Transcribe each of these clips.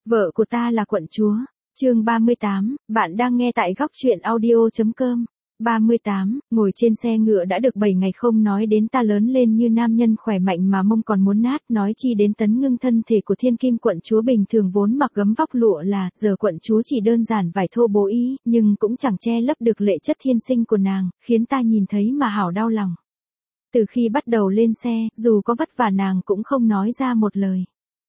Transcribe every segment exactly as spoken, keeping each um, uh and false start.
Vợ của ta là quận chúa. Chương ba mươi tám, bạn đang nghe tại góc truyện audio chấm com. ba mươi tám, ngồi trên xe ngựa đã được bảy ngày không nói đến ta lớn lên như nam nhân khỏe mạnh mà mông còn muốn nát, nói chi đến Tấn Ngưng thân thể của thiên kim quận chúa bình thường vốn mặc gấm vóc lụa là, giờ quận chúa chỉ đơn giản vải thô bố ý, nhưng cũng chẳng che lấp được lệ chất thiên sinh của nàng, khiến ta nhìn thấy mà hảo đau lòng. Từ khi bắt đầu lên xe, dù có vất vả nàng cũng không nói ra một lời.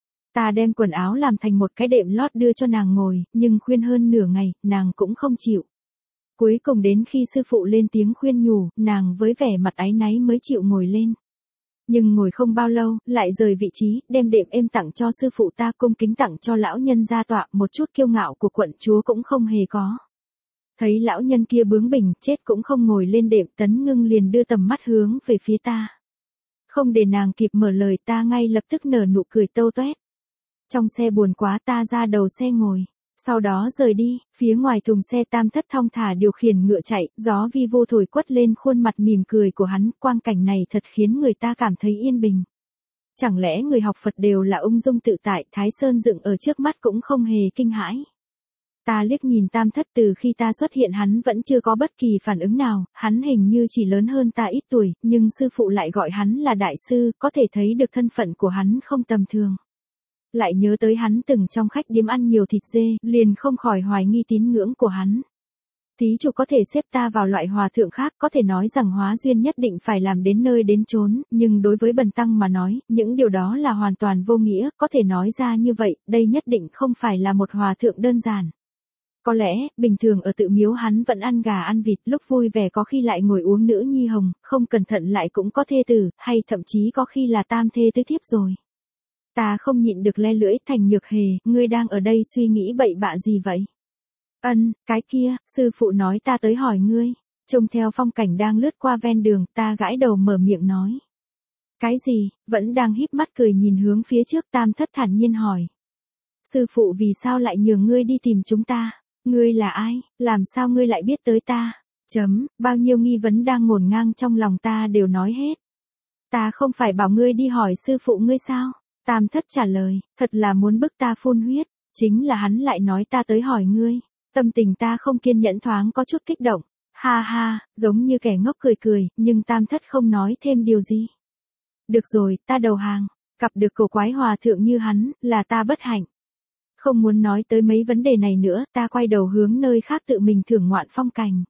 Ta đem quần áo làm thành một cái đệm lót đưa cho nàng ngồi, nhưng khuyên hơn nửa ngày, nàng cũng không chịu. Cuối cùng đến khi sư phụ lên tiếng khuyên nhủ, nàng với vẻ mặt áy náy mới chịu ngồi lên. Nhưng ngồi không bao lâu, lại rời vị trí, đem đệm êm tặng cho sư phụ ta, cung kính tặng cho lão nhân gia tọa, một chút kiêu ngạo của quận chúa cũng không hề có. Thấy lão nhân kia bướng bỉnh, chết cũng không ngồi lên đệm, Tấn Ngưng liền đưa tầm mắt hướng về phía ta. Không để nàng kịp mở lời, ta ngay lập tức nở nụ cười tâu toét. Trong xe buồn quá, ta ra đầu xe ngồi. Sau đó rời đi, phía ngoài thùng xe Tam Thất thong thả điều khiển ngựa chạy, gió vi vô thổi quất lên khuôn mặt mỉm cười của hắn, quang cảnh này thật khiến người ta cảm thấy yên bình. Chẳng lẽ người học Phật đều là ung dung tự tại, Thái Sơn dựng ở trước mắt cũng không hề kinh hãi. Ta liếc nhìn Tam Thất, từ khi ta xuất hiện hắn vẫn chưa có bất kỳ phản ứng nào, hắn hình như chỉ lớn hơn ta ít tuổi, nhưng sư phụ lại gọi hắn là đại sư, có thể thấy được thân phận của hắn không tầm thường. Lại nhớ tới hắn từng trong khách điếm ăn nhiều thịt dê, liền không khỏi hoài nghi tín ngưỡng của hắn. Thí chủ có thể xếp ta vào loại hòa thượng khác, có thể nói rằng hóa duyên nhất định phải làm đến nơi đến chốn, nhưng đối với bần tăng mà nói, những điều đó là hoàn toàn vô nghĩa, có thể nói ra như vậy, đây nhất định không phải là một hòa thượng đơn giản. Có lẽ, bình thường ở tự miếu hắn vẫn ăn gà ăn vịt, lúc vui vẻ có khi lại ngồi uống nữ nhi hồng, không cẩn thận lại cũng có thê tử, hay thậm chí có khi là tam thê tứ thiếp rồi. Ta không nhịn được le lưỡi, Thành Nhược Hề, ngươi đang ở đây suy nghĩ bậy bạ gì vậy? Ân, cái kia, sư phụ nói ta tới hỏi ngươi. Trông theo phong cảnh đang lướt qua ven đường, ta gãi đầu mở miệng nói. Cái gì? Vẫn đang híp mắt cười nhìn hướng phía trước, Tam Thất thản nhiên hỏi. Sư phụ vì sao lại nhường ngươi đi tìm chúng ta? Ngươi là ai? Làm sao ngươi lại biết tới ta? Chấm, bao nhiêu nghi vấn đang ngổn ngang trong lòng ta đều nói hết. Ta không phải bảo ngươi đi hỏi sư phụ ngươi sao? Tam Thất trả lời, thật là muốn bức ta phun huyết, chính là hắn lại nói ta tới hỏi ngươi. Tâm tình ta không kiên nhẫn thoáng có chút kích động, ha ha, giống như kẻ ngốc cười cười, nhưng Tam Thất không nói thêm điều gì. Được rồi, ta đầu hàng, gặp được cổ quái hòa thượng như hắn, là ta bất hạnh. Không muốn nói tới mấy vấn đề này nữa, ta quay đầu hướng nơi khác tự mình thưởng ngoạn phong cảnh.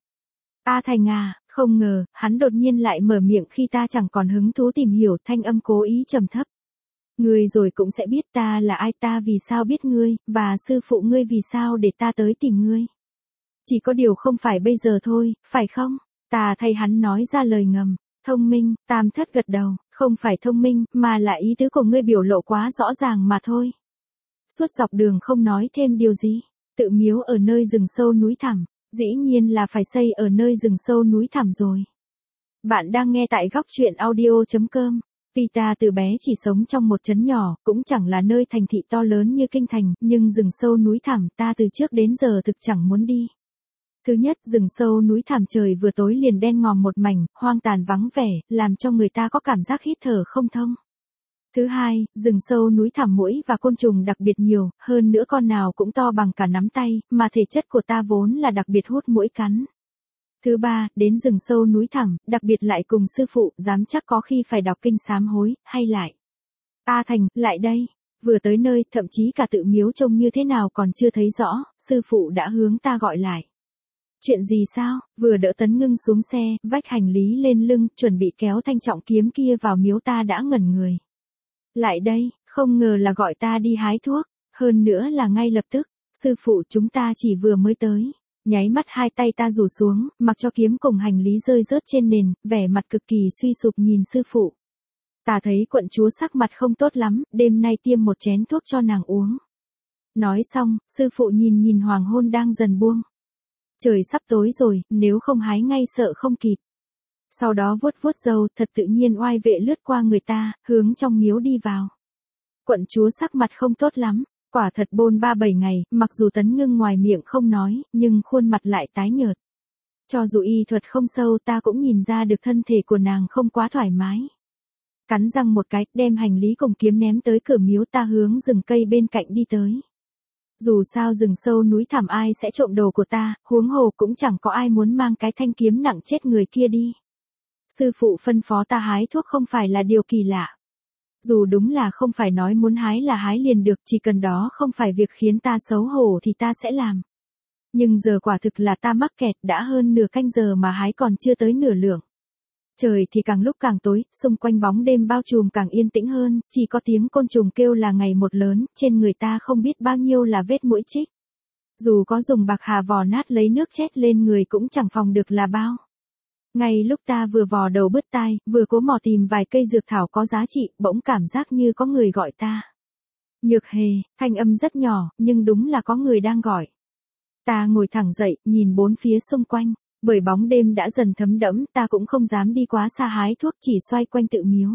A Thành à, không ngờ, hắn đột nhiên lại mở miệng khi ta chẳng còn hứng thú tìm hiểu, thanh âm cố ý trầm thấp. Ngươi rồi cũng sẽ biết ta là ai, ta vì sao biết ngươi, và sư phụ ngươi vì sao để ta tới tìm ngươi. Chỉ có điều không phải bây giờ thôi, phải không? Ta thay hắn nói ra lời ngầm. Thông minh, Tam Thất gật đầu, không phải thông minh, mà là ý tứ của ngươi biểu lộ quá rõ ràng mà thôi. Suốt dọc đường không nói thêm điều gì. Tự miếu ở nơi rừng sâu núi thẳm, dĩ nhiên là phải xây ở nơi rừng sâu núi thẳm rồi. Bạn đang nghe tại góc truyện audio chấm com. Vì ta từ bé chỉ sống trong một trấn nhỏ, cũng chẳng là nơi thành thị to lớn như kinh thành, nhưng rừng sâu núi thẳm ta từ trước đến giờ thực chẳng muốn đi. Thứ nhất, rừng sâu núi thẳm trời vừa tối liền đen ngòm một mảnh, hoang tàn vắng vẻ, làm cho người ta có cảm giác hít thở không thông. Thứ hai, rừng sâu núi thẳm muỗi và côn trùng đặc biệt nhiều, hơn nữa con nào cũng to bằng cả nắm tay, mà thể chất của ta vốn là đặc biệt hút muỗi cắn. Thứ ba, đến rừng sâu núi thẳm, đặc biệt lại cùng sư phụ, dám chắc có khi phải đọc kinh sám hối, hay lại. A Thành, lại đây. Vừa tới nơi, thậm chí cả tự miếu trông như thế nào còn chưa thấy rõ, sư phụ đã hướng ta gọi lại. Chuyện gì sao? Vừa đỡ Tấn Ngưng xuống xe, vách hành lý lên lưng, chuẩn bị kéo thanh trọng kiếm kia vào miếu, ta đã ngẩn người. Lại đây, không ngờ là gọi ta đi hái thuốc, hơn nữa là ngay lập tức. Sư phụ, chúng ta chỉ vừa mới tới. Nháy mắt hai tay ta rủ xuống, mặc cho kiếm cùng hành lý rơi rớt trên nền, vẻ mặt cực kỳ suy sụp nhìn sư phụ. Ta thấy quận chúa sắc mặt không tốt lắm, đêm nay tiêm một chén thuốc cho nàng uống. Nói xong, sư phụ nhìn nhìn hoàng hôn đang dần buông. Trời sắp tối rồi, nếu không hái ngay sợ không kịp. Sau đó vuốt vuốt râu, thật tự nhiên oai vệ lướt qua người ta, hướng trong miếu đi vào. Quận chúa sắc mặt không tốt lắm. Quả thật bôn ba bảy ngày, mặc dù Tấn Ngưng ngoài miệng không nói, nhưng khuôn mặt lại tái nhợt. Cho dù y thuật không sâu, ta cũng nhìn ra được thân thể của nàng không quá thoải mái. Cắn răng một cái, đem hành lý cùng kiếm ném tới cửa miếu, ta hướng rừng cây bên cạnh đi tới. Dù sao rừng sâu núi thẳm ai sẽ trộm đồ của ta, huống hồ cũng chẳng có ai muốn mang cái thanh kiếm nặng chết người kia đi. Sư phụ phân phó ta hái thuốc không phải là điều kỳ lạ. Dù đúng là không phải nói muốn hái là hái liền được, chỉ cần đó không phải việc khiến ta xấu hổ thì ta sẽ làm. Nhưng giờ quả thực là ta mắc kẹt, đã hơn nửa canh giờ mà hái còn chưa tới nửa lượng. Trời thì càng lúc càng tối, xung quanh bóng đêm bao trùm càng yên tĩnh hơn, chỉ có tiếng côn trùng kêu là ngày một lớn, trên người ta không biết bao nhiêu là vết mũi chích. Dù có dùng bạc hà vò nát lấy nước chét lên người cũng chẳng phòng được là bao. Ngay lúc ta vừa vò đầu bứt tai, vừa cố mò tìm vài cây dược thảo có giá trị, bỗng cảm giác như có người gọi ta. Nhược Hề, thanh âm rất nhỏ, nhưng đúng là có người đang gọi. Ta ngồi thẳng dậy, nhìn bốn phía xung quanh, bởi bóng đêm đã dần thấm đẫm, ta cũng không dám đi quá xa hái thuốc, chỉ xoay quanh tự miếu.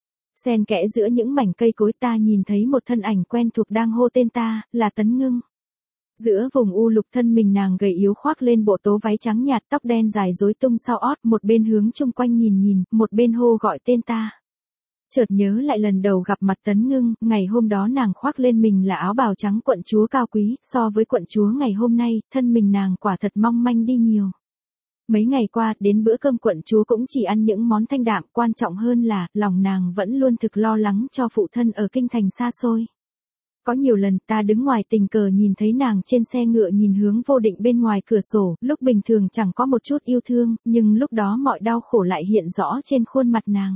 Xen kẽ giữa những mảnh cây cối ta nhìn thấy một thân ảnh quen thuộc đang hô tên ta, là Tấn Ngưng. Giữa vùng u lục thân mình nàng gầy yếu khoác lên bộ tố váy trắng nhạt, tóc đen dài rối tung sau ót, một bên hướng chung quanh nhìn nhìn, một bên hô gọi tên ta. Chợt nhớ lại lần đầu gặp mặt Tấn Ngưng, ngày hôm đó nàng khoác lên mình là áo bào trắng quận chúa cao quý, so với quận chúa ngày hôm nay, thân mình nàng quả thật mong manh đi nhiều. Mấy ngày qua, đến bữa cơm quận chúa cũng chỉ ăn những món thanh đạm, quan trọng hơn là, lòng nàng vẫn luôn thực lo lắng cho phụ thân ở kinh thành xa xôi. Có nhiều lần ta đứng ngoài tình cờ nhìn thấy nàng trên xe ngựa nhìn hướng vô định bên ngoài cửa sổ, lúc bình thường chẳng có một chút yêu thương, nhưng lúc đó mọi đau khổ lại hiện rõ trên khuôn mặt nàng.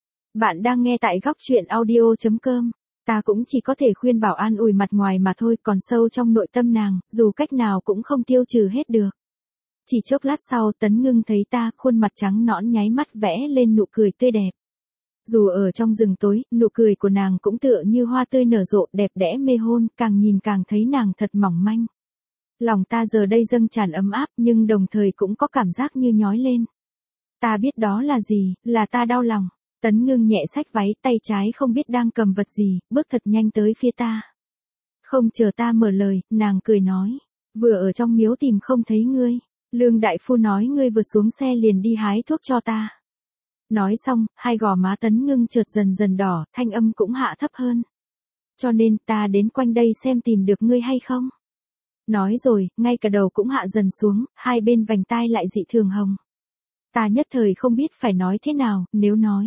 Bạn đang nghe tại góc truyện audio chấm com. Ta cũng chỉ có thể khuyên bảo an ủi mặt ngoài mà thôi, còn sâu trong nội tâm nàng, dù cách nào cũng không tiêu trừ hết được. Chỉ chốc lát sau, Tấn Ngưng thấy ta, khuôn mặt trắng nõn nháy mắt vẽ lên nụ cười tươi đẹp. Dù ở trong rừng tối, nụ cười của nàng cũng tựa như hoa tươi nở rộ, đẹp đẽ mê hôn, càng nhìn càng thấy nàng thật mỏng manh. Lòng ta giờ đây dâng tràn ấm áp, nhưng đồng thời cũng có cảm giác như nhói lên. Ta biết đó là gì, là ta đau lòng. Tấn Ngưng nhẹ xách váy, tay trái không biết đang cầm vật gì, bước thật nhanh tới phía ta. Không chờ ta mở lời, nàng cười nói, vừa ở trong miếu tìm không thấy ngươi. Lương đại phu nói ngươi vừa xuống xe liền đi hái thuốc cho ta. Nói xong, hai gò má Tấn Ngưng chợt dần dần đỏ, thanh âm cũng hạ thấp hơn. Cho nên ta đến quanh đây xem tìm được ngươi hay không. Nói rồi, ngay cả đầu cũng hạ dần xuống, hai bên vành tai lại dị thường hồng. Ta nhất thời không biết phải nói thế nào, nếu nói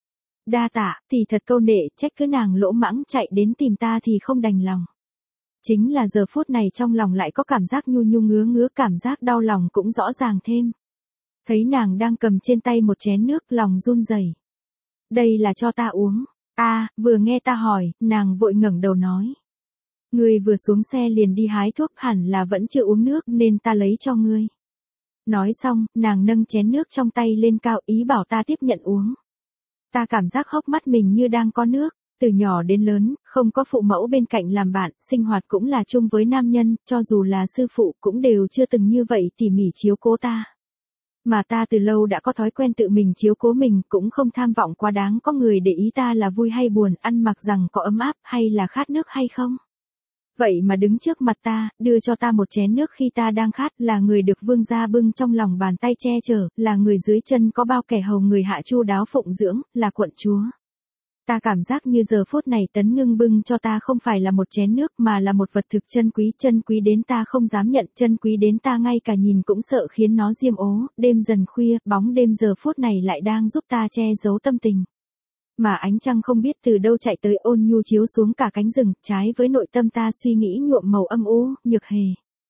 đa tạ, thì thật câu nệ, trách cứ nàng lỗ mãng chạy đến tìm ta thì không đành lòng. Chính là giờ phút này trong lòng lại có cảm giác nhu nhu ngứa ngứa, cảm giác đau lòng cũng rõ ràng thêm. Thấy nàng đang cầm trên tay một chén nước, lòng run rẩy. Đây là cho ta uống. A, à, vừa nghe ta hỏi, nàng vội ngẩng đầu nói. Ngươi vừa xuống xe liền đi hái thuốc, hẳn là vẫn chưa uống nước nên ta lấy cho ngươi. Nói xong, nàng nâng chén nước trong tay lên cao, ý bảo ta tiếp nhận uống. Ta cảm giác hốc mắt mình như đang có nước. Từ nhỏ đến lớn, không có phụ mẫu bên cạnh làm bạn, sinh hoạt cũng là chung với nam nhân, cho dù là sư phụ cũng đều chưa từng như vậy tỉ mỉ chiếu cố ta. Mà ta từ lâu đã có thói quen tự mình chiếu cố mình, cũng không tham vọng quá đáng có người để ý ta là vui hay buồn, ăn mặc rằng có ấm áp hay là khát nước hay không. Vậy mà đứng trước mặt ta, đưa cho ta một chén nước khi ta đang khát, là người được vương gia bưng trong lòng bàn tay che chở, là người dưới chân có bao kẻ hầu người hạ chu đáo phụng dưỡng, là quận chúa. Ta cảm giác như giờ phút này Tấn Ngưng bưng cho ta không phải là một chén nước mà là một vật thực chân quý, chân quý đến ta không dám nhận, chân quý đến ta ngay cả nhìn cũng sợ khiến nó diêm ố. Đêm dần khuya, bóng đêm giờ phút này lại đang giúp ta che giấu tâm tình. Mà ánh trăng không biết từ đâu chạy tới, ôn nhu chiếu xuống cả cánh rừng, trái với nội tâm ta suy nghĩ nhuộm màu âm u. Nhược Hề,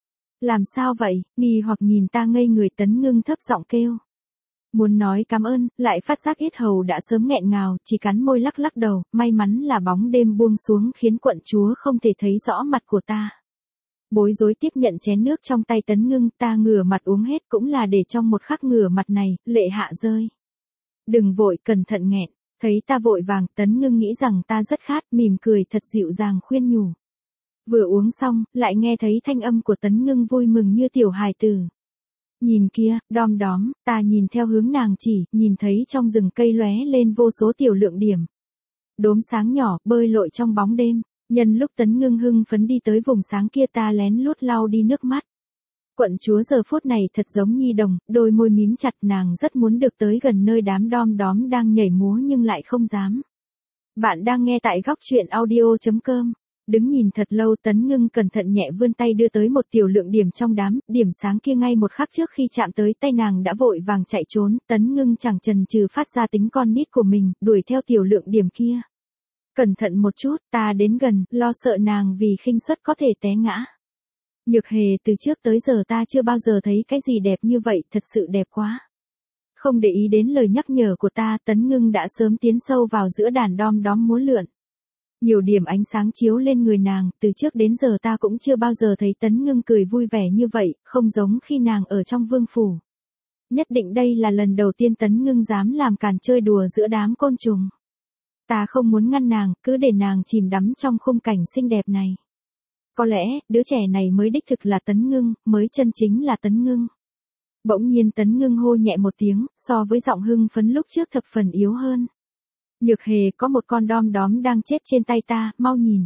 làm sao vậy? Nghi hoặc nhìn ta ngây người, Tấn Ngưng thấp giọng kêu. Muốn nói cảm ơn, lại phát giác yết hầu đã sớm nghẹn ngào, chỉ cắn môi lắc lắc đầu, may mắn là bóng đêm buông xuống khiến quận chúa không thể thấy rõ mặt của ta. Bối rối tiếp nhận chén nước trong tay Tấn Ngưng, ta ngửa mặt uống hết cũng là để trong một khắc ngửa mặt này, lệ hạ rơi. Đừng vội, cẩn thận nghẹn. Thấy ta vội vàng, Tấn Ngưng nghĩ rằng ta rất khát, mỉm cười thật dịu dàng khuyên nhủ. Vừa uống xong, lại nghe thấy thanh âm của Tấn Ngưng vui mừng như tiểu hài tử. Nhìn kia, đom đóm, ta nhìn theo hướng nàng chỉ, nhìn thấy trong rừng cây lóe lên vô số tiểu lượng điểm. Đốm sáng nhỏ, bơi lội trong bóng đêm. Nhân lúc Tấn Ngưng hưng phấn đi tới vùng sáng kia, ta lén lút lau đi nước mắt. Quận chúa giờ phút này thật giống nhi đồng, đôi môi mím chặt, nàng rất muốn được tới gần nơi đám đom đóm đang nhảy múa nhưng lại không dám. Bạn đang nghe tại góc truyện audio chấm com. Đứng nhìn thật lâu Tấn Ngưng cẩn thận nhẹ vươn tay đưa tới một tiểu lượng điểm trong đám, điểm sáng kia ngay một khắc trước khi chạm tới tay nàng đã vội vàng chạy trốn, Tấn Ngưng chẳng chần chừ phát ra tính con nít của mình, đuổi theo tiểu lượng điểm kia. Cẩn thận một chút, ta đến gần, lo sợ nàng vì khinh suất có thể té ngã. Nhược Hề, từ trước tới giờ ta chưa bao giờ thấy cái gì đẹp như vậy, thật sự đẹp quá. Không để ý đến lời nhắc nhở của ta, Tấn Ngưng đã sớm tiến sâu vào giữa đàn đom đóm múa lượn. Nhiều điểm ánh sáng chiếu lên người nàng, từ trước đến giờ ta cũng chưa bao giờ thấy Tấn Ngưng cười vui vẻ như vậy, không giống khi nàng ở trong vương phủ. Nhất định đây là lần đầu tiên Tấn Ngưng dám làm càn chơi đùa giữa đám côn trùng. Ta không muốn ngăn nàng, cứ để nàng chìm đắm trong khung cảnh xinh đẹp này. Có lẽ, đứa trẻ này mới đích thực là Tấn Ngưng, mới chân chính là Tấn Ngưng. Bỗng nhiên Tấn Ngưng hô nhẹ một tiếng, so với giọng hưng phấn lúc trước thập phần yếu hơn. Nhược Hề, có một con đom đóm đang chết trên tay ta, mau nhìn.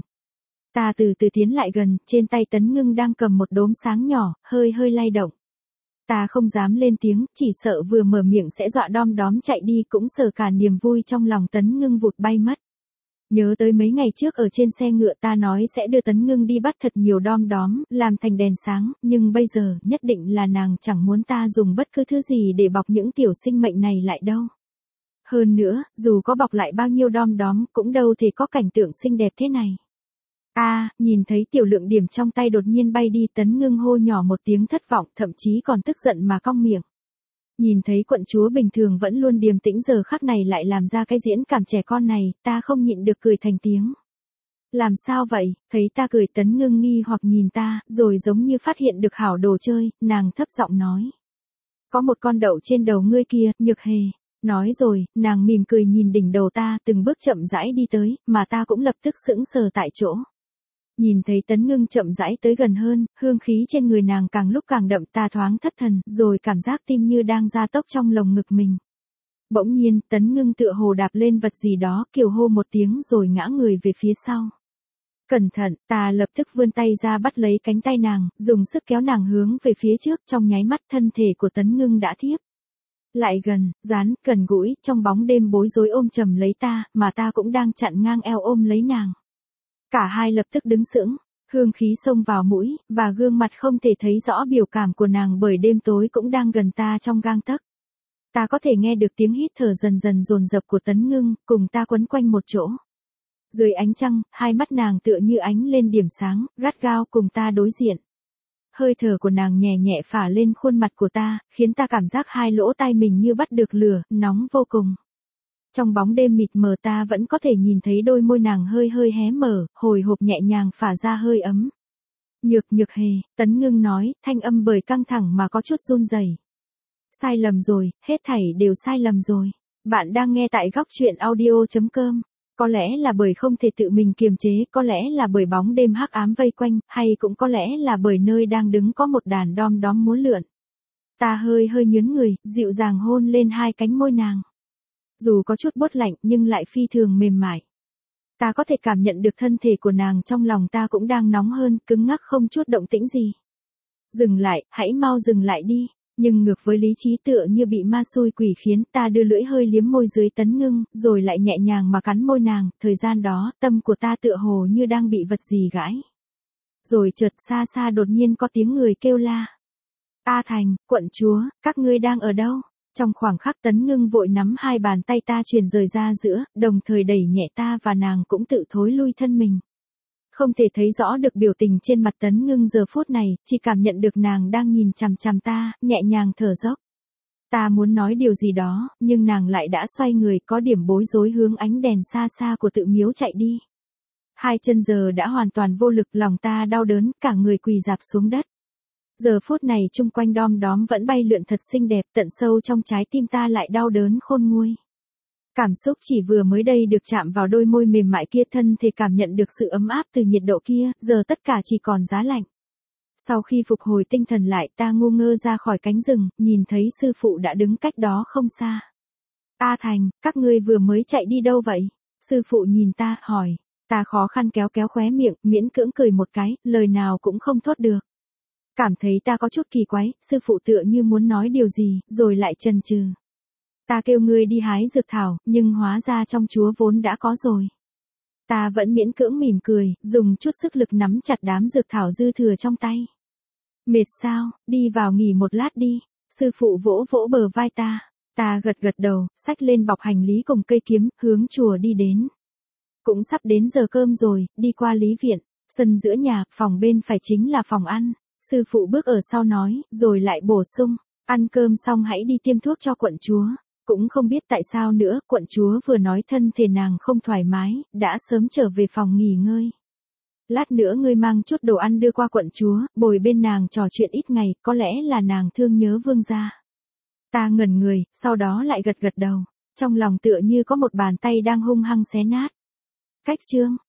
Ta từ từ tiến lại gần, trên tay Tấn Ngưng đang cầm một đốm sáng nhỏ, hơi hơi lay động. Ta không dám lên tiếng, chỉ sợ vừa mở miệng sẽ dọa đom đóm chạy đi, cũng sợ cả niềm vui trong lòng Tấn Ngưng vụt bay mất. Nhớ tới mấy ngày trước ở trên xe ngựa ta nói sẽ đưa Tấn Ngưng đi bắt thật nhiều đom đóm, làm thành đèn sáng, nhưng bây giờ, nhất định là nàng chẳng muốn ta dùng bất cứ thứ gì để bọc những tiểu sinh mệnh này lại đâu. Hơn nữa, dù có bọc lại bao nhiêu đom đóm, cũng đâu thể có cảnh tượng xinh đẹp thế này. A, à, nhìn thấy tiểu lượng điểm trong tay đột nhiên bay đi, Tấn Ngưng hô nhỏ một tiếng thất vọng, thậm chí còn tức giận mà cong miệng. Nhìn thấy quận chúa bình thường vẫn luôn điềm tĩnh giờ khắc này lại làm ra cái diễn cảm trẻ con này, ta không nhịn được cười thành tiếng. Làm sao vậy, thấy ta cười Tấn Ngưng nghi hoặc nhìn ta, rồi giống như phát hiện được hảo đồ chơi, nàng thấp giọng nói. Có một con đậu trên đầu ngươi kia, Nhược Hề. Nói rồi, nàng mỉm cười nhìn đỉnh đầu ta, từng bước chậm rãi đi tới, mà ta cũng lập tức sững sờ tại chỗ. Nhìn thấy Tấn Ngưng chậm rãi tới gần hơn, hương khí trên người nàng càng lúc càng đậm, ta thoáng thất thần, rồi cảm giác tim như đang gia tốc trong lồng ngực mình. Bỗng nhiên, Tấn Ngưng tựa hồ đạp lên vật gì đó, kiều hô một tiếng rồi ngã người về phía sau. Cẩn thận, ta lập tức vươn tay ra bắt lấy cánh tay nàng, dùng sức kéo nàng hướng về phía trước, trong nháy mắt thân thể của Tấn Ngưng đã thiếp lại gần, dán, gần gũi, trong bóng đêm bối rối ôm chầm lấy ta, mà ta cũng đang chặn ngang eo ôm lấy nàng. Cả hai lập tức đứng sững, hương khí xông vào mũi, và gương mặt không thể thấy rõ biểu cảm của nàng bởi đêm tối cũng đang gần ta trong gang tấc. Ta có thể nghe được tiếng hít thở dần dần dồn dập của Tấn Ngưng, cùng ta quấn quanh một chỗ. Dưới ánh trăng, hai mắt nàng tựa như ánh lên điểm sáng, gắt gao cùng ta đối diện. Hơi thở của nàng nhẹ nhẹ phả lên khuôn mặt của ta, khiến ta cảm giác hai lỗ tai mình như bắt được lửa, nóng vô cùng. Trong bóng đêm mịt mờ ta vẫn có thể nhìn thấy đôi môi nàng hơi hơi hé mở, hồi hộp nhẹ nhàng phả ra hơi ấm. Nhược Nhược Hề, Tấn Ngưng nói, thanh âm bởi căng thẳng mà có chút run rẩy. Sai lầm rồi, hết thảy đều sai lầm rồi. Bạn đang nghe tại góc truyện audio chấm com. Có lẽ là bởi không thể tự mình kiềm chế, có lẽ là bởi bóng đêm hắc ám vây quanh, hay cũng có lẽ là bởi nơi đang đứng có một đàn đom đóm múa lượn. Ta hơi hơi nhướng người, dịu dàng hôn lên hai cánh môi nàng. Dù có chút buốt lạnh nhưng lại phi thường mềm mại. Ta có thể cảm nhận được thân thể của nàng trong lòng ta cũng đang nóng hơn, cứng ngắc không chút động tĩnh gì. Dừng lại, hãy mau dừng lại đi. Nhưng ngược với lý trí tựa như bị ma xui quỷ khiến, ta đưa lưỡi hơi liếm môi dưới Tấn Ngưng, rồi lại nhẹ nhàng mà cắn môi nàng, thời gian đó, tâm của ta tựa hồ như đang bị vật gì gãi. Rồi chợt xa xa đột nhiên có tiếng người kêu la. A Thành, quận chúa, các ngươi đang ở đâu? Trong khoảnh khắc Tấn Ngưng vội nắm hai bàn tay ta truyền rời ra giữa, đồng thời đẩy nhẹ ta và nàng cũng tự thối lui thân mình. Không thể thấy rõ được biểu tình trên mặt Tấn Ngưng giờ phút này, chỉ cảm nhận được nàng đang nhìn chằm chằm ta, nhẹ nhàng thở dốc. Ta muốn nói điều gì đó, nhưng nàng lại đã xoay người có điểm bối rối hướng ánh đèn xa xa của tự miếu chạy đi. Hai chân giờ đã hoàn toàn vô lực, lòng ta đau đớn, cả người quỳ rạp xuống đất. Giờ phút này chung quanh đom đóm vẫn bay lượn thật xinh đẹp, tận sâu trong trái tim ta lại đau đớn khôn nguôi. Cảm xúc chỉ vừa mới đây được chạm vào đôi môi mềm mại kia, thân thể cảm nhận được sự ấm áp từ nhiệt độ kia, giờ tất cả chỉ còn giá lạnh. Sau khi phục hồi tinh thần lại, ta ngu ngơ ra khỏi cánh rừng, nhìn thấy sư phụ đã đứng cách đó không xa. A Thành, các ngươi vừa mới chạy đi đâu vậy? Sư phụ nhìn ta, hỏi. Ta khó khăn kéo kéo khóe miệng, miễn cưỡng cười một cái, lời nào cũng không thốt được. Cảm thấy ta có chút kỳ quái, sư phụ tựa như muốn nói điều gì, rồi lại chần chừ. Ta kêu ngươi đi hái dược thảo, nhưng hóa ra trong chúa vốn đã có rồi. Ta vẫn miễn cưỡng mỉm cười, dùng chút sức lực nắm chặt đám dược thảo dư thừa trong tay. Mệt sao, đi vào nghỉ một lát đi. Sư phụ vỗ vỗ bờ vai ta. Ta gật gật đầu, xách lên bọc hành lý cùng cây kiếm, hướng chùa đi đến. Cũng sắp đến giờ cơm rồi, đi qua lý viện, sân giữa nhà, phòng bên phải chính là phòng ăn. Sư phụ bước ở sau nói, rồi lại bổ sung, ăn cơm xong hãy đi tiêm thuốc cho quận chúa. Cũng không biết tại sao nữa, quận chúa vừa nói thân thể nàng không thoải mái, đã sớm trở về phòng nghỉ ngơi. Lát nữa ngươi mang chút đồ ăn đưa qua quận chúa, bồi bên nàng trò chuyện ít ngày, có lẽ là nàng thương nhớ vương gia. Ta ngẩn người, sau đó lại gật gật đầu, trong lòng tựa như có một bàn tay đang hung hăng xé nát. Cách chương